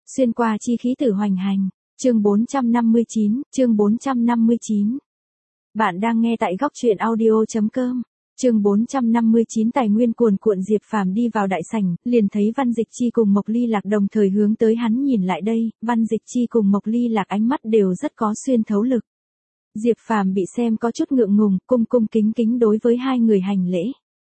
Xuyên qua chi khí tử hoành hành. Chương 459. Bạn đang nghe tại góc truyện audio.com. Chương 459 tài nguyên cuồn cuộn. Diệp Phàm đi vào đại sảnh, liền thấy Văn Dịch Chi cùng Mộc Ly Lạc đồng thời hướng tới hắn nhìn lại đây, Văn Dịch Chi cùng Mộc Ly Lạc ánh mắt đều rất có xuyên thấu lực. Diệp Phàm bị xem có chút ngượng ngùng, cung kính kính đối với hai người hành lễ.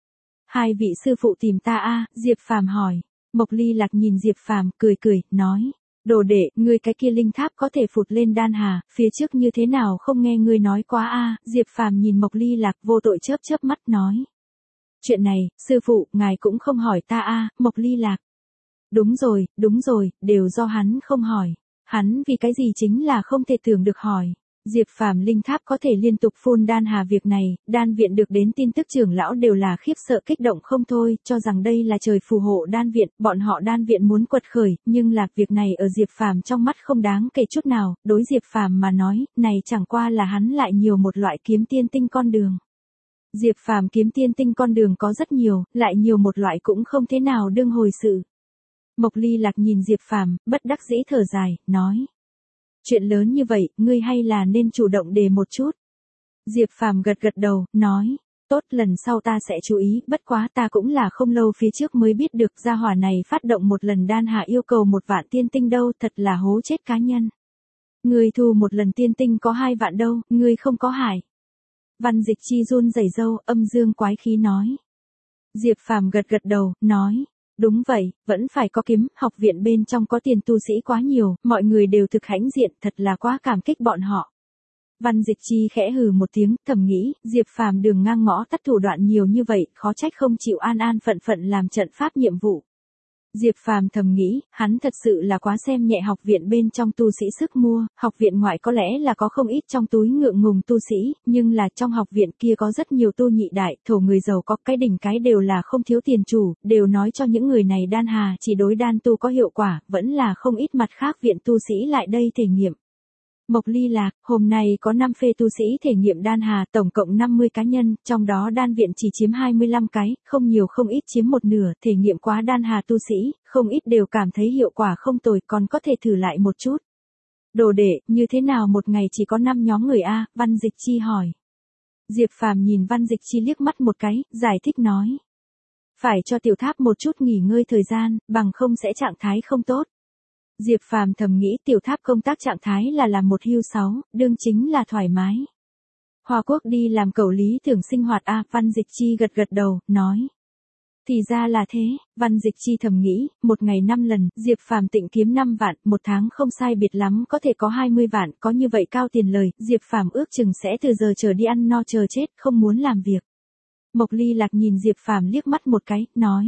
Hai vị sư phụ tìm ta a? Diệp Phàm hỏi. Mộc Ly Lạc nhìn Diệp Phàm, cười, nói. Đồ đệ, ngươi cái kia linh tháp có thể phụt lên đan hà, phía trước như thế nào không nghe ngươi nói quá a? Diệp Phàm nhìn Mộc Ly Lạc vô tội chớp mắt nói. Chuyện này, sư phụ, ngài cũng không hỏi ta a? Mộc Ly Lạc. Đúng rồi, đều do hắn không hỏi. Hắn vì cái gì chính là không thể tưởng được hỏi. Diệp Phàm linh tháp có thể liên tục phun đan hà việc này, đan viện được đến tin tức trưởng lão đều là khiếp sợ kích động không thôi, cho rằng đây là trời phù hộ đan viện, bọn họ đan viện muốn quật khởi, nhưng là việc này ở Diệp Phàm trong mắt không đáng kể chút nào, đối Diệp Phàm mà nói, này chẳng qua là hắn lại nhiều một loại kiếm tiên tinh con đường. Diệp Phàm kiếm tiên tinh con đường có rất nhiều, lại nhiều một loại cũng không thế nào đương hồi sự. Mộc Ly Lạc nhìn Diệp Phàm, bất đắc dĩ thở dài, nói. Chuyện lớn như vậy, ngươi hay là nên chủ động đề một chút. Diệp Phàm gật đầu, nói, tốt, lần sau ta sẽ chú ý, bất quá ta cũng là không lâu phía trước mới biết được gia hỏa này phát động một lần đan hạ yêu cầu 1 vạn tiên tinh đâu, thật là hố chết cá nhân. Ngươi thu một lần tiên tinh có 2 vạn đâu, ngươi không có hại. Văn Dịch Chi run rẩy râu, âm dương quái khí nói. Diệp Phàm gật đầu, nói. Đúng vậy, vẫn phải có kiếm, học viện bên trong có tiền tu sĩ quá nhiều, mọi người đều thực hãnh diện, thật là quá cảm kích bọn họ. Văn Dịch Chi khẽ hừ một tiếng, thầm nghĩ, Diệp Phàm đường ngang ngõ tắt thủ đoạn nhiều như vậy, khó trách không chịu an phận làm trận pháp nhiệm vụ. Diệp Phàm thầm nghĩ, hắn thật sự là quá xem nhẹ học viện bên trong tu sĩ sức mua, học viện ngoại có lẽ là có không ít trong túi ngượng ngùng tu sĩ, nhưng là trong học viện kia có rất nhiều tu nhị đại, thổ người giàu có cái đỉnh cái đều là không thiếu tiền chủ, đều nói cho những người này đan hà chỉ đối đan tu có hiệu quả, vẫn là không ít mặt khác viện tu sĩ lại đây thể nghiệm. Mộc Ly Lạc, hôm nay có 5 phê tu sĩ thể nghiệm đan hà, tổng cộng 50 cá nhân, trong đó đan viện chỉ chiếm 25 cái, không nhiều không ít chiếm 1/2, thể nghiệm quá đan hà tu sĩ, không ít đều cảm thấy hiệu quả không tồi, còn có thể thử lại một chút. Đồ đệ, như thế nào một ngày chỉ có 5 nhóm người a? Văn Dịch Chi hỏi. Diệp Phàm nhìn Văn Dịch Chi liếc mắt một cái, giải thích nói. Phải cho tiểu tháp một chút nghỉ ngơi thời gian, bằng không sẽ trạng thái không tốt. Diệp Phàm thầm nghĩ tiểu tháp công tác trạng thái là làm 1 hưu 6, đương chính là thoải mái. Hoa Quốc đi làm cẩu lý tưởng sinh hoạt a? Văn Dịch Chi gật đầu, nói. Thì ra là thế, Văn Dịch Chi thầm nghĩ, một ngày 5 lần, Diệp Phàm tịnh kiếm 5 vạn, một tháng không sai biệt lắm có thể có 20 vạn, có như vậy cao tiền lời, Diệp Phàm ước chừng sẽ từ giờ trở đi ăn no chờ chết, không muốn làm việc. Mộc Ly Lạc nhìn Diệp Phàm liếc mắt một cái, nói.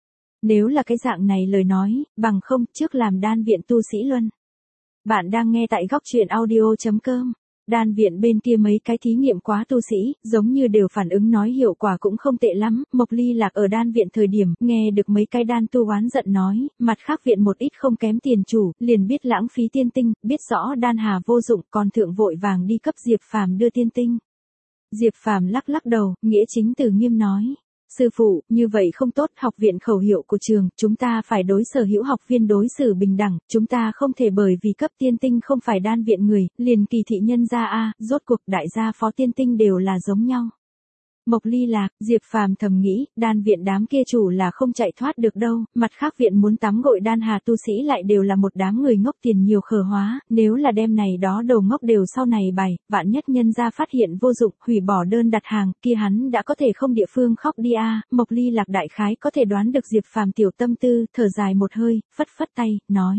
Nếu là cái dạng này lời nói, bằng không, trước làm đan viện tu sĩ luân. Bạn đang nghe tại góc truyện audio.com. Đan viện bên kia mấy cái thí nghiệm quá tu sĩ, giống như đều phản ứng nói hiệu quả cũng không tệ lắm. Mộc Ly Lạc ở đan viện thời điểm, nghe được mấy cái đan tu oán giận nói, mặt khác viện một ít không kém tiền chủ, liền biết lãng phí tiên tinh, biết rõ đan hà vô dụng, còn thượng vội vàng đi cấp Diệp Phàm đưa tiên tinh. Diệp Phàm lắc đầu, nghĩa chính từ nghiêm nói. Sư phụ, như vậy không tốt, học viện khẩu hiệu của trường, chúng ta phải đối sở hữu học viên đối xử bình đẳng, chúng ta không thể bởi vì cấp tiên tinh không phải đan viện người, liền kỳ thị nhân gia a, rốt cuộc đại gia phó tiên tinh đều là giống nhau. Mộc Ly Lạc, Diệp Phàm thầm nghĩ, đan viện đám kia chủ là không chạy thoát được đâu, mặt khác viện muốn tắm gội đan hà tu sĩ lại đều là một đám người ngốc tiền nhiều khờ hóa, nếu là đem này đó đầu ngốc đều sau này bày, vạn nhất nhân gia phát hiện vô dụng, hủy bỏ đơn đặt hàng, kia hắn đã có thể không địa phương khóc đi a. Mộc Ly Lạc đại khái có thể đoán được Diệp Phàm tiểu tâm tư, thở dài một hơi, phất tay, nói.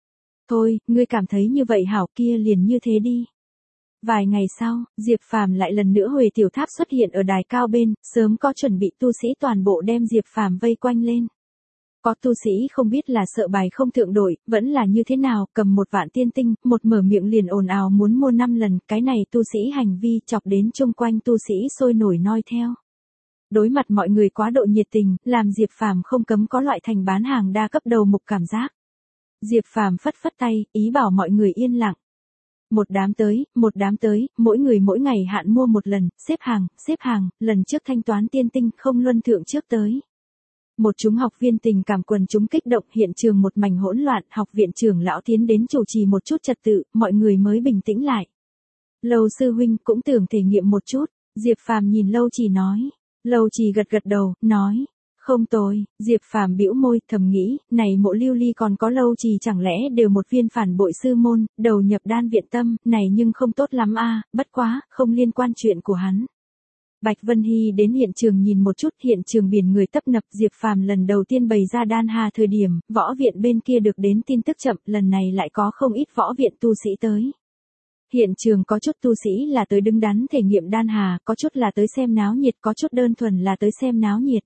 Thôi, ngươi cảm thấy như vậy hảo, kia liền như thế đi. Vài ngày sau, Diệp Phàm lại lần nữa Huệ tiểu tháp xuất hiện ở đài cao bên, sớm có chuẩn bị tu sĩ toàn bộ đem Diệp Phàm vây quanh lên. Có tu sĩ không biết là sợ bài không thượng đổi, vẫn là như thế nào, cầm 1 vạn tiên tinh, một mở miệng liền ồn ào muốn mua 5 lần, cái này tu sĩ hành vi chọc đến chung quanh tu sĩ sôi nổi noi theo. Đối mặt mọi người quá độ nhiệt tình, làm Diệp Phàm không cấm có loại thành bán hàng đa cấp đầu mục cảm giác. Diệp Phàm phất tay, ý bảo mọi người yên lặng. Một đám tới, mỗi người mỗi ngày hạn mua 1 lần, xếp hàng, lần trước thanh toán tiên tinh không luân thượng trước tới. Một chúng học viên tình cảm quần chúng kích động, hiện trường một mảnh hỗn loạn, học viện trưởng lão tiến đến chủ trì một chút trật tự, mọi người mới bình tĩnh lại. Lâu sư huynh cũng tưởng thể nghiệm một chút, Diệp Phàm nhìn Lâu Trì nói. Lâu Trì gật gật đầu, nói. Không tồi, Diệp Phàm bĩu môi, thầm nghĩ, này Mộ Lưu Ly còn có Lâu Trì chẳng lẽ đều một viên phản bội sư môn, đầu nhập đan viện tâm, này nhưng không tốt lắm a, bất quá, không liên quan chuyện của hắn. Bạch Vân Hy đến hiện trường nhìn một chút, hiện trường biển người tấp nập, Diệp Phàm lần đầu tiên bày ra đan hà thời điểm, võ viện bên kia được đến tin tức chậm, lần này lại có không ít võ viện tu sĩ tới. Hiện trường có chút tu sĩ là tới đứng đắn thể nghiệm đan hà, có chút là tới xem náo nhiệt, có chút đơn thuần là tới xem náo nhiệt.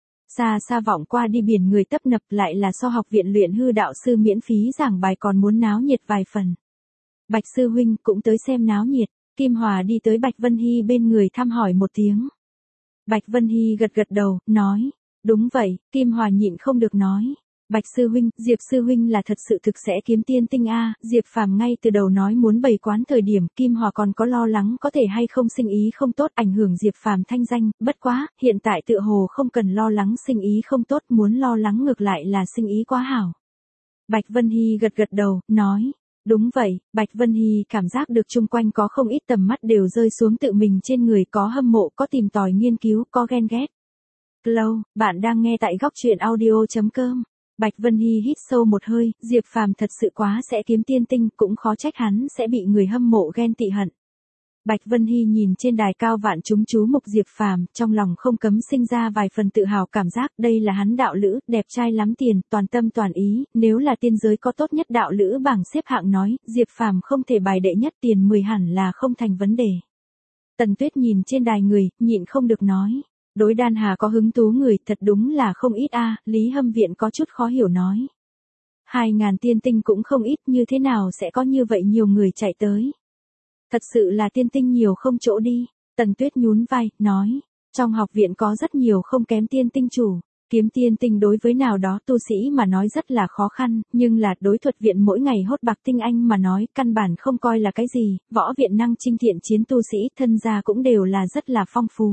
Xa xa vọng qua đi biển người tấp nập, lại là so học viện luyện hư đạo sư miễn phí giảng bài còn muốn náo nhiệt vài phần. Bạch sư huynh cũng tới xem náo nhiệt. Kim Hòa đi tới Bạch Vân Hy bên người thăm hỏi một tiếng. Bạch Vân Hy gật gật đầu, nói. Đúng vậy, Kim Hòa nhịn không được nói. Bạch sư huynh, Diệp sư huynh là thật sự thực sẽ kiếm tiên tinh a. Diệp Phàm ngay từ đầu nói muốn bày quán thời điểm, Kim Hòa còn có lo lắng có thể hay không sinh ý không tốt ảnh hưởng Diệp Phàm thanh danh, bất quá, hiện tại tựa hồ không cần lo lắng sinh ý không tốt, muốn lo lắng ngược lại là sinh ý quá hảo. Bạch Vân Hy gật gật đầu, nói. Đúng vậy, Bạch Vân Hy cảm giác được chung quanh có không ít tầm mắt đều rơi xuống tự mình trên người, có hâm mộ, có tìm tòi nghiên cứu, có ghen ghét. Lâu, bạn đang nghe tại góc truyện audio.com. Bạch Vân Hy hít sâu một hơi, Diệp Phàm thật sự quá sẽ kiếm tiên tinh, cũng khó trách hắn sẽ bị người hâm mộ ghen tị hận. Bạch Vân Hy nhìn trên đài cao vạn chúng chú mục Diệp Phàm, trong lòng không cấm sinh ra vài phần tự hào cảm giác, đây là hắn đạo lữ, đẹp trai lắm tiền, toàn tâm toàn ý, nếu là tiên giới có tốt nhất đạo lữ bảng xếp hạng nói, Diệp Phàm không thể bài đệ nhất, tiền 10 hẳn là không thành vấn đề. Tần Tuyết nhìn trên đài người, nhịn không được nói, đối đan hà có hứng thú người, thật đúng là không ít a. Lý Hâm Viện có chút khó hiểu nói. 2.000 tiên tinh cũng không ít, như thế nào sẽ có như vậy nhiều người chạy tới. Thật sự là tiên tinh nhiều không chỗ đi. Tần Tuyết nhún vai, nói. Trong học viện có rất nhiều không kém tiên tinh chủ. Kiếm tiên tinh đối với nào đó tu sĩ mà nói rất là khó khăn, nhưng là đối thuật viện mỗi ngày hốt bạc tinh anh mà nói căn bản không coi là cái gì. Võ viện năng chinh thiện chiến tu sĩ thân gia cũng đều là rất là phong phú.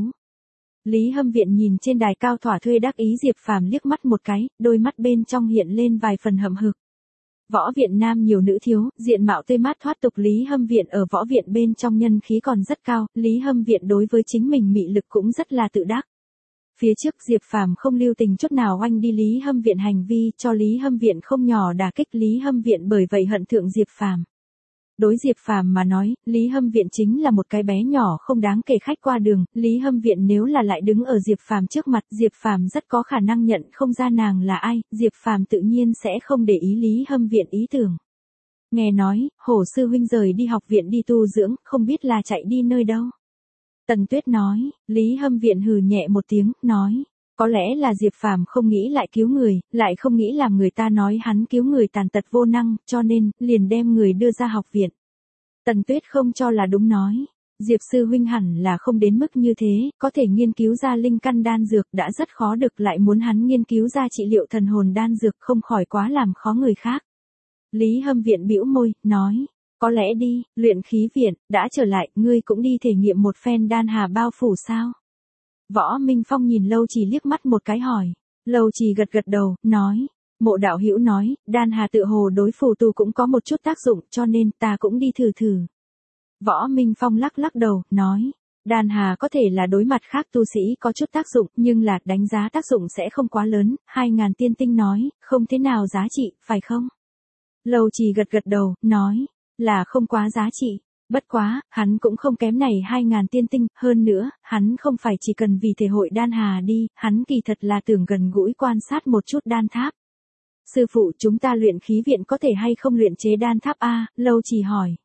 Lý Hâm Viện nhìn trên đài cao thỏa thuê đắc ý Diệp Phàm liếc mắt một cái, đôi mắt bên trong hiện lên vài phần hậm hực. Võ viện nam nhiều nữ thiếu, diện mạo tươi mát thoát tục, Lý Hâm Viện ở võ viện bên trong nhân khí còn rất cao, Lý Hâm Viện đối với chính mình mị lực cũng rất là tự đắc. Phía trước Diệp Phàm không lưu tình chút nào oanh đi Lý Hâm Viện hành vi, cho Lý Hâm Viện không nhỏ đả kích, Lý Hâm Viện bởi vậy hận thượng Diệp Phàm. Đối Diệp Phàm mà nói, Lý Hâm Viện chính là một cái bé nhỏ không đáng kể khách qua đường, Lý Hâm Viện nếu là lại đứng ở Diệp Phàm trước mặt, Diệp Phàm rất có khả năng nhận không ra nàng là ai, Diệp Phàm tự nhiên sẽ không để ý Lý Hâm Viện ý tưởng. Nghe nói, Hổ sư huynh rời đi học viện đi tu dưỡng, không biết là chạy đi nơi đâu. Tần Tuyết nói, Lý Hâm Viện hừ nhẹ một tiếng, nói. Có lẽ là Diệp Phàm không nghĩ lại cứu người, lại không nghĩ làm người ta nói hắn cứu người tàn tật vô năng, cho nên, liền đem người đưa ra học viện. Tần Tuyết không cho là đúng nói. Diệp sư huynh hẳn là không đến mức như thế, có thể nghiên cứu ra linh căn đan dược đã rất khó được, lại muốn hắn nghiên cứu ra trị liệu thần hồn đan dược không khỏi quá làm khó người khác. Lý Hâm Viện bĩu môi, nói. Có lẽ đi, luyện khí viện, đã trở lại, ngươi cũng đi thể nghiệm một phen đan hà bao phủ sao? Võ Minh Phong nhìn Lâu Trì liếc mắt một cái hỏi. Lâu Trì gật gật đầu, nói. Mộ đạo hữu nói, đan hà tự hồ đối phù tu cũng có một chút tác dụng, cho nên ta cũng đi thử thử. Võ Minh Phong lắc lắc đầu, nói. Đan hà có thể là đối mặt khác tu sĩ có chút tác dụng, nhưng là đánh giá tác dụng sẽ không quá lớn. 2.000 tiên tinh nói, không thế nào giá trị, phải không? Lâu Trì gật gật đầu, nói. Là không quá giá trị. Bất quá, hắn cũng không kém này 2.000 tiên tinh, hơn nữa, hắn không phải chỉ cần vì thể hội đan hà đi, hắn kỳ thật là tưởng gần gũi quan sát một chút đan tháp. Sư phụ, chúng ta luyện khí viện có thể hay không luyện chế đan tháp a? Lâu Trì hỏi.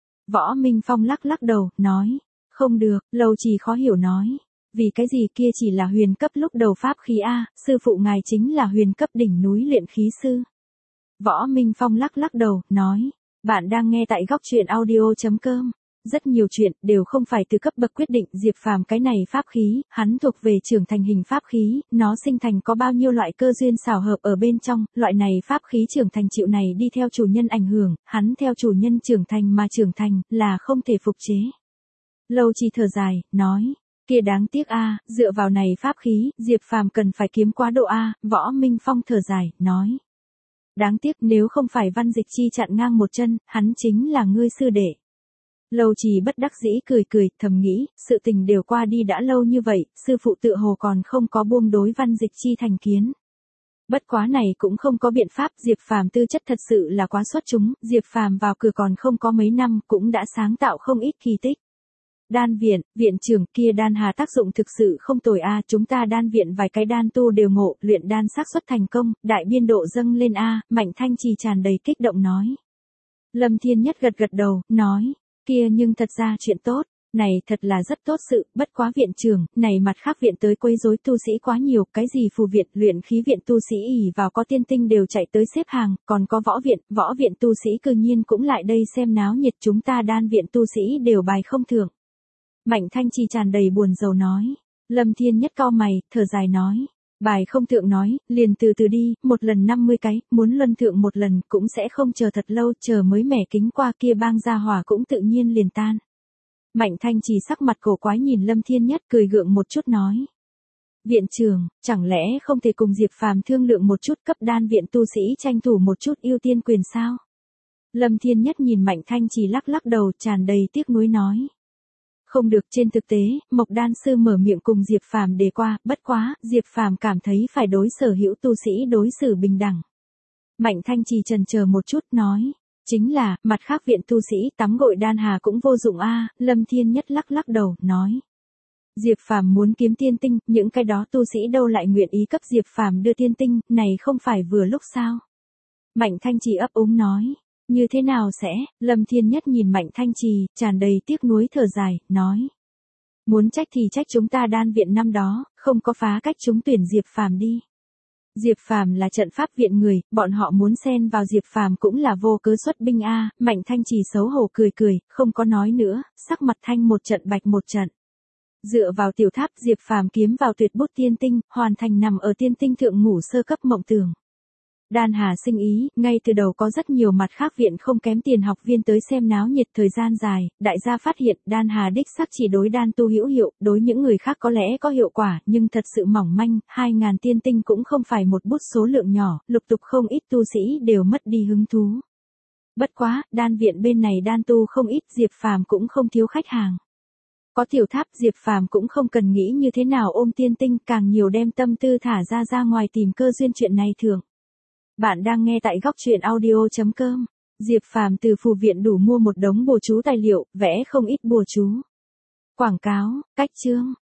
Võ Minh Phong lắc lắc đầu, nói. Không được, Lâu Trì khó hiểu nói. Vì cái gì kia chỉ là huyền cấp lúc đầu pháp khí a, sư phụ ngài chính là huyền cấp đỉnh núi luyện khí sư. Võ Minh Phong lắc lắc đầu, nói. Bạn đang nghe tại góc truyện audio.com. Rất nhiều chuyện đều không phải từ cấp bậc quyết định, Diệp Phàm cái này pháp khí, hắn thuộc về trưởng thành hình pháp khí, nó sinh thành có bao nhiêu loại cơ duyên xảo hợp ở bên trong, loại này pháp khí trưởng thành chịu này đi theo chủ nhân ảnh hưởng, hắn theo chủ nhân trưởng thành mà trưởng thành, là không thể phục chế. Lâu Trì thở dài, nói, Kia đáng tiếc a, dựa vào này pháp khí, Diệp Phàm cần phải kiếm quá độ a, Võ Minh Phong thở dài, nói. Đáng tiếc nếu không phải Văn Dịch Chi chặn ngang một chân, hắn chính là ngươi sư đệ. Lâu Trì bất đắc dĩ cười cười, thầm nghĩ, sự tình đều qua đi đã lâu như vậy, sư phụ tựa hồ còn không có buông đối Văn Dịch Chi thành kiến. Bất quá này cũng không có biện pháp, Diệp Phàm tư chất thật sự là quá xuất chúng, Diệp Phàm vào cửa còn không có mấy năm, cũng đã sáng tạo không ít kỳ tích. Đan viện, viện trưởng kia đan hà tác dụng thực sự không tồi a, chúng ta đan viện vài cái đan tu đều ngộ, luyện đan xác suất thành công, đại biên độ dâng lên a, Mạnh Thanh Trì tràn đầy kích động nói. Lâm Thiên Nhất gật gật đầu, nói, kia nhưng thật ra chuyện tốt, này thật là rất tốt sự, bất quá viện trưởng, này mặt khác viện tới quấy rối tu sĩ quá nhiều, cái gì phù viện, luyện khí viện tu sĩ ỷ vào có tiên tinh đều chạy tới xếp hàng, còn có võ viện tu sĩ cư nhiên cũng lại đây xem náo nhiệt, chúng ta đan viện tu sĩ đều bài không thưởng. Mạnh Thanh Trì tràn đầy buồn rầu nói. Lâm Thiên Nhất cau mày, thở dài nói. Bài không thượng nói, liền từ từ đi, một lần 50 cái, muốn luân thượng một lần cũng sẽ không chờ thật lâu, chờ mới mẻ kính qua kia bang ra hỏa cũng tự nhiên liền tan. Mạnh Thanh Trì sắc mặt cổ quái nhìn Lâm Thiên Nhất cười gượng một chút nói. Viện trưởng, chẳng lẽ không thể cùng Diệp Phàm thương lượng một chút cấp đan viện tu sĩ tranh thủ một chút ưu tiên quyền sao? Lâm Thiên Nhất nhìn Mạnh Thanh Trì lắc lắc đầu tràn đầy tiếc nuối nói. Không được, trên thực tế, Mộc đan sư mở miệng cùng Diệp Phàm đề qua, bất quá, Diệp Phàm cảm thấy phải đối sở hữu tu sĩ đối xử bình đẳng. Mạnh Thanh Trì chần chờ một chút nói, chính là, mặt khác viện tu sĩ tắm gội đan hà cũng vô dụng a, Lâm Thiên Nhất lắc lắc đầu, nói. Diệp Phàm muốn kiếm tiên tinh, những cái đó tu sĩ đâu lại nguyện ý cấp Diệp Phàm đưa tiên tinh, này không phải vừa lúc sao? Mạnh Thanh Trì ấp úng nói. Như thế nào sẽ, Lâm Thiên Nhất nhìn Mạnh Thanh Trì, tràn đầy tiếc nuối thở dài, nói. Muốn trách thì trách chúng ta đan viện năm đó, không có phá cách chúng tuyển Diệp Phàm đi. Diệp Phàm là trận pháp viện người, bọn họ muốn xen vào Diệp Phàm cũng là vô cớ xuất binh a, Mạnh Thanh Trì xấu hổ cười cười, không có nói nữa, sắc mặt thanh một trận bạch một trận. Dựa vào tiểu tháp Diệp Phàm kiếm vào tuyệt bút tiên tinh, hoàn thành nằm ở tiên tinh thượng ngủ sơ cấp mộng tưởng. Đan Hà sinh ý, ngay từ đầu có rất nhiều mặt khác viện không kém tiền học viên tới xem náo nhiệt thời gian dài, đại gia phát hiện Đan Hà đích xác chỉ đối đan tu hữu hiệu, đối những người khác có lẽ có hiệu quả, nhưng thật sự mỏng manh, 2.000 tiên tinh cũng không phải một bút số lượng nhỏ, lục tục không ít tu sĩ đều mất đi hứng thú. Bất quá, đan viện bên này đan tu không ít, Diệp Phàm cũng không thiếu khách hàng. Có tiểu tháp Diệp Phàm cũng không cần nghĩ như thế nào ôm tiên tinh, càng nhiều đem tâm tư thả ra ngoài tìm cơ duyên chuyện này thường. Bạn đang nghe tại góc truyện audio.com. Diệp Phàm từ phù viện đủ mua một đống bùa chú tài liệu, vẽ không ít bùa chú. Quảng cáo, cách chương.